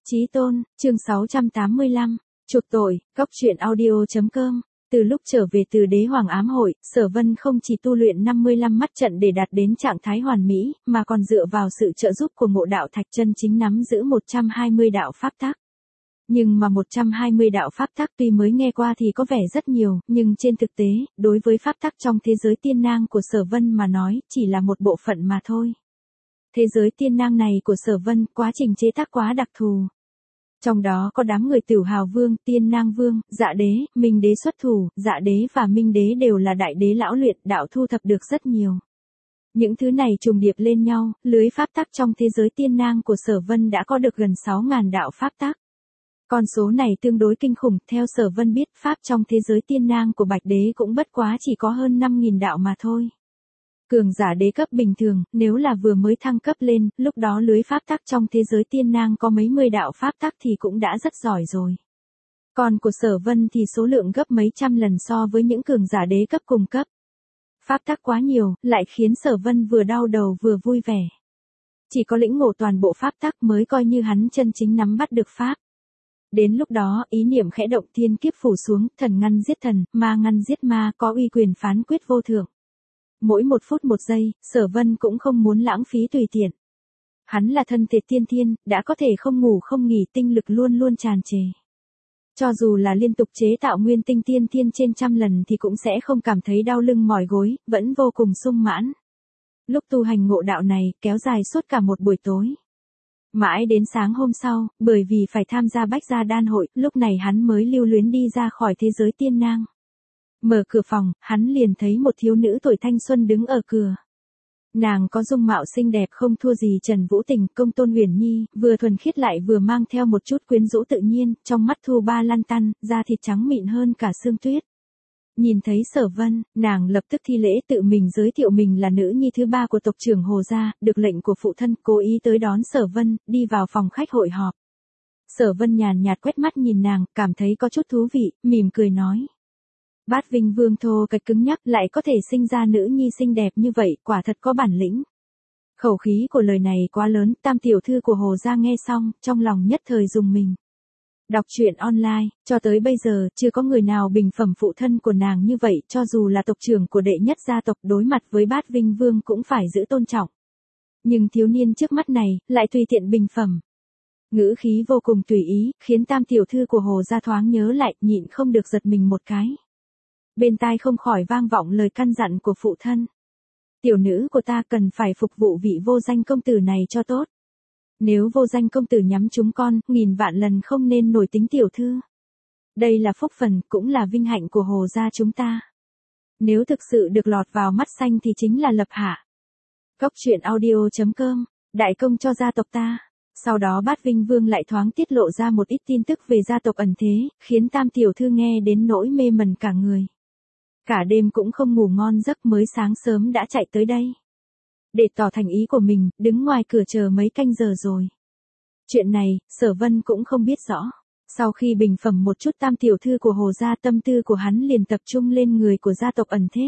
Chí Tôn, chương 685, chuộc tội, góc truyện audio.com. Từ lúc trở về từ đế hoàng ám hội, Sở Vân không chỉ tu luyện 55 mắt trận để đạt đến trạng thái hoàn mỹ, mà còn dựa vào sự trợ giúp của Ngộ Đạo Thạch chân chính nắm giữ 120 đạo pháp tắc. Nhưng mà 120 đạo pháp tắc tuy mới nghe qua thì có vẻ rất nhiều, nhưng trên thực tế, đối với pháp tắc trong thế giới tiên nang của Sở Vân mà nói, chỉ là một bộ phận mà thôi. Thế giới tiên nang này của Sở Vân, quá trình chế tác quá đặc thù. Trong đó có đám người Tửu Hào Vương, Tiên Nang Vương, Dạ Đế, Minh Đế xuất thủ, Dạ Đế và Minh Đế đều là đại đế lão luyện, đạo thu thập được rất nhiều. Những thứ này trùng điệp lên nhau, lưới pháp tắc trong thế giới tiên nang của Sở Vân đã có được gần 6.000 đạo pháp tắc. Con số này tương đối kinh khủng, theo Sở Vân biết, pháp trong thế giới tiên nang của Bạch Đế cũng bất quá chỉ có hơn 5.000 đạo mà thôi. Cường giả đế cấp bình thường, nếu là vừa mới thăng cấp lên, lúc đó lưới pháp tắc trong thế giới tiên nang có mấy mươi đạo pháp tắc thì cũng đã rất giỏi rồi. Còn của Sở Vân thì số lượng gấp mấy trăm lần so với những cường giả đế cấp cùng cấp. Pháp tắc quá nhiều, lại khiến Sở Vân vừa đau đầu vừa vui vẻ. Chỉ có lĩnh ngộ toàn bộ pháp tắc mới coi như hắn chân chính nắm bắt được pháp. Đến lúc đó, ý niệm khẽ động, thiên kiếp phủ xuống, thần ngăn giết thần, ma ngăn giết ma, có uy quyền phán quyết vô thượng. Mỗi một phút một giây, Sở Vân cũng không muốn lãng phí tùy tiện. Hắn là thân thể tiên thiên, đã có thể không ngủ không nghỉ, tinh lực luôn luôn tràn trề. Cho dù là liên tục chế tạo nguyên tinh tiên thiên trên trăm lần thì cũng sẽ không cảm thấy đau lưng mỏi gối, vẫn vô cùng sung mãn. Lúc tu hành ngộ đạo này, kéo dài suốt cả một buổi tối. Mãi đến sáng hôm sau, bởi vì phải tham gia Bách Gia Đan hội, lúc này hắn mới lưu luyến đi ra khỏi thế giới tiên nang. Mở cửa phòng, hắn liền thấy một thiếu nữ tuổi thanh xuân đứng ở cửa. Nàng có dung mạo xinh đẹp không thua gì Trần Vũ Tình, Công Tôn Uyển Nhi, vừa thuần khiết lại vừa mang theo một chút quyến rũ tự nhiên, trong mắt thu ba lăn tăn, da thịt trắng mịn hơn cả sương tuyết. Nhìn thấy Sở Vân, nàng lập tức thi lễ tự mình giới thiệu mình là nữ nhi thứ ba của tộc trưởng Hồ gia, được lệnh của phụ thân, cố ý tới đón Sở Vân, đi vào phòng khách hội họp. Sở Vân nhàn nhạt quét mắt nhìn nàng, cảm thấy có chút thú vị, mỉm cười nói. Bát Vinh Vương thô kệch cứng nhắc lại có thể sinh ra nữ nhi xinh đẹp như vậy, quả thật có bản lĩnh. Khẩu khí của lời này quá lớn, tam tiểu thư của Hồ gia nghe xong, trong lòng nhất thời rùng mình. Đọc truyện online, cho tới bây giờ, chưa có người nào bình phẩm phụ thân của nàng như vậy, cho dù là tộc trưởng của đệ nhất gia tộc đối mặt với Bát Vinh Vương cũng phải giữ tôn trọng. Nhưng thiếu niên trước mắt này, lại tùy tiện bình phẩm. Ngữ khí vô cùng tùy ý, khiến tam tiểu thư của Hồ gia thoáng nhớ lại, nhịn không được giật mình một cái. Bên tai không khỏi vang vọng lời căn dặn của phụ thân. Tiểu nữ của ta cần phải phục vụ vị vô danh công tử này cho tốt. Nếu vô danh công tử nhắm trúng con, nghìn vạn lần không nên nổi tính tiểu thư. Đây là phúc phần, cũng là vinh hạnh của Hồ gia chúng ta. Nếu thực sự được lọt vào mắt xanh thì chính là lập hạ. Góc truyện audio.com, đại công cho gia tộc ta. Sau đó Bát Vinh Vương lại thoáng tiết lộ ra một ít tin tức về gia tộc ẩn thế, khiến tam tiểu thư nghe đến nỗi mê mẩn cả người. Cả đêm cũng không ngủ ngon giấc, mới sáng sớm đã chạy tới đây. Để tỏ thành ý của mình, đứng ngoài cửa chờ mấy canh giờ rồi. Chuyện này, Sở Vân cũng không biết rõ. Sau khi bình phẩm một chút tam tiểu thư của Hồ gia, tâm tư của hắn liền tập trung lên người của gia tộc ẩn thế.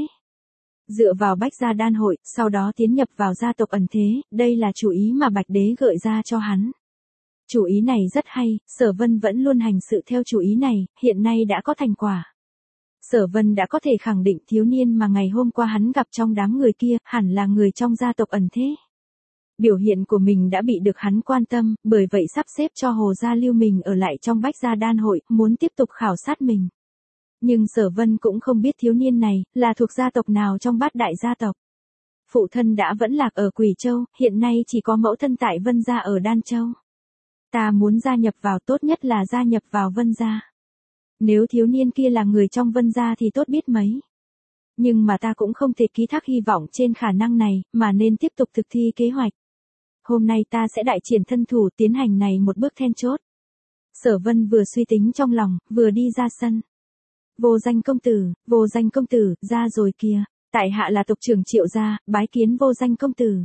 Dựa vào Bách Gia Đan hội, sau đó tiến nhập vào gia tộc ẩn thế, đây là chủ ý mà Bạch Đế gợi ra cho hắn. Chủ ý này rất hay, Sở Vân vẫn luôn hành sự theo chủ ý này, hiện nay đã có thành quả. Sở Vân đã có thể khẳng định thiếu niên mà ngày hôm qua hắn gặp trong đám người kia, hẳn là người trong gia tộc ẩn thế. Biểu hiện của mình đã bị được hắn quan tâm, bởi vậy sắp xếp cho Hồ gia lưu mình ở lại trong Bách Gia Đan hội, muốn tiếp tục khảo sát mình. Nhưng Sở Vân cũng không biết thiếu niên này, là thuộc gia tộc nào trong bát đại gia tộc. Phụ thân đã vẫn lạc ở Quỷ Châu, hiện nay chỉ có mẫu thân tại Vân gia ở Đan Châu. Ta muốn gia nhập vào, tốt nhất là gia nhập vào Vân gia. Nếu thiếu niên kia là người trong Vân gia thì tốt biết mấy. Nhưng mà ta cũng không thể ký thác hy vọng trên khả năng này, mà nên tiếp tục thực thi kế hoạch. Hôm nay ta sẽ đại triển thân thủ tiến hành này một bước then chốt. Sở Vân vừa suy tính trong lòng, vừa đi ra sân. Vô danh công tử, ra rồi kìa, tại hạ là tộc trưởng Triệu gia, bái kiến vô danh công tử.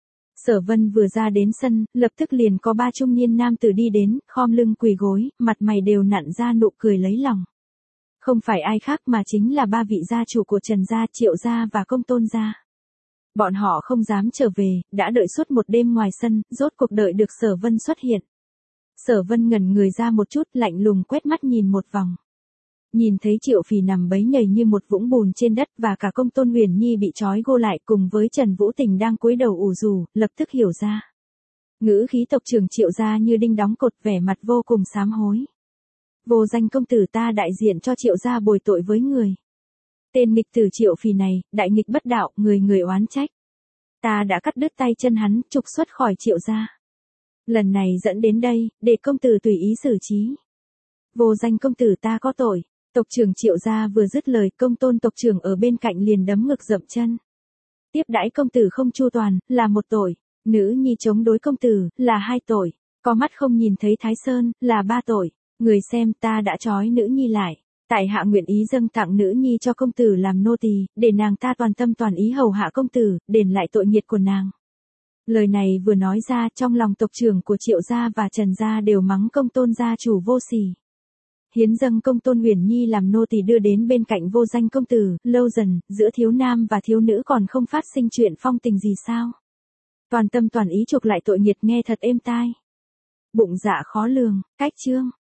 Sở Vân vừa ra đến sân, lập tức liền có ba trung niên nam tử đi đến, khom lưng quỳ gối, mặt mày đều nặn ra nụ cười lấy lòng. Không phải ai khác mà chính là ba vị gia chủ của Trần gia, Triệu gia và Công Tôn gia. Bọn họ không dám trở về, đã đợi suốt một đêm ngoài sân, rốt cuộc đợi được Sở Vân xuất hiện. Sở Vân ngẩn người ra một chút, lạnh lùng quét mắt nhìn một vòng. Nhìn thấy Triệu Phỉ nằm bấy nhầy như một vũng bùn trên đất và cả Công Tôn Huyền Nhi bị trói gô lại cùng với Trần Vũ Tình đang cúi đầu ủ rù, lập tức hiểu ra. Ngữ khí tộc trưởng Triệu gia như đinh đóng cột, vẻ mặt vô cùng sám hối. Vô danh công tử ta đại diện cho Triệu gia bồi tội với người. Tên nghịch tử Triệu Phỉ này, đại nghịch bất đạo, người người oán trách. Ta đã cắt đứt tay chân hắn, trục xuất khỏi Triệu gia. Lần này dẫn đến đây, để công tử tùy ý xử trí. Vô danh công tử ta có tội. Tộc trưởng Triệu gia vừa dứt lời, Công Tôn tộc trưởng ở bên cạnh liền đấm ngực dậm chân. Tiếp đãi công tử không chu toàn, là một tội. Nữ nhi chống đối công tử, là 2 tội. Có mắt không nhìn thấy Thái Sơn, là 3 tội. Người xem, ta đã trói nữ nhi lại. Tại hạ nguyện ý dâng tặng nữ nhi cho công tử làm nô tỳ, để nàng ta toàn tâm toàn ý hầu hạ công tử, đền lại tội nghiệt của nàng. Lời này vừa nói ra, trong lòng tộc trưởng của Triệu gia và Trần gia đều mắng Công Tôn gia chủ vô sỉ. Hiến dâng Công Tôn Huyền Nhi làm nô tỳ đưa đến bên cạnh vô danh công tử, lâu dần, giữa thiếu nam và thiếu nữ còn không phát sinh chuyện phong tình gì sao? Toàn tâm toàn ý chuộc lại tội nghiệt, nghe thật êm tai. Bụng dạ khó lường, cách chương.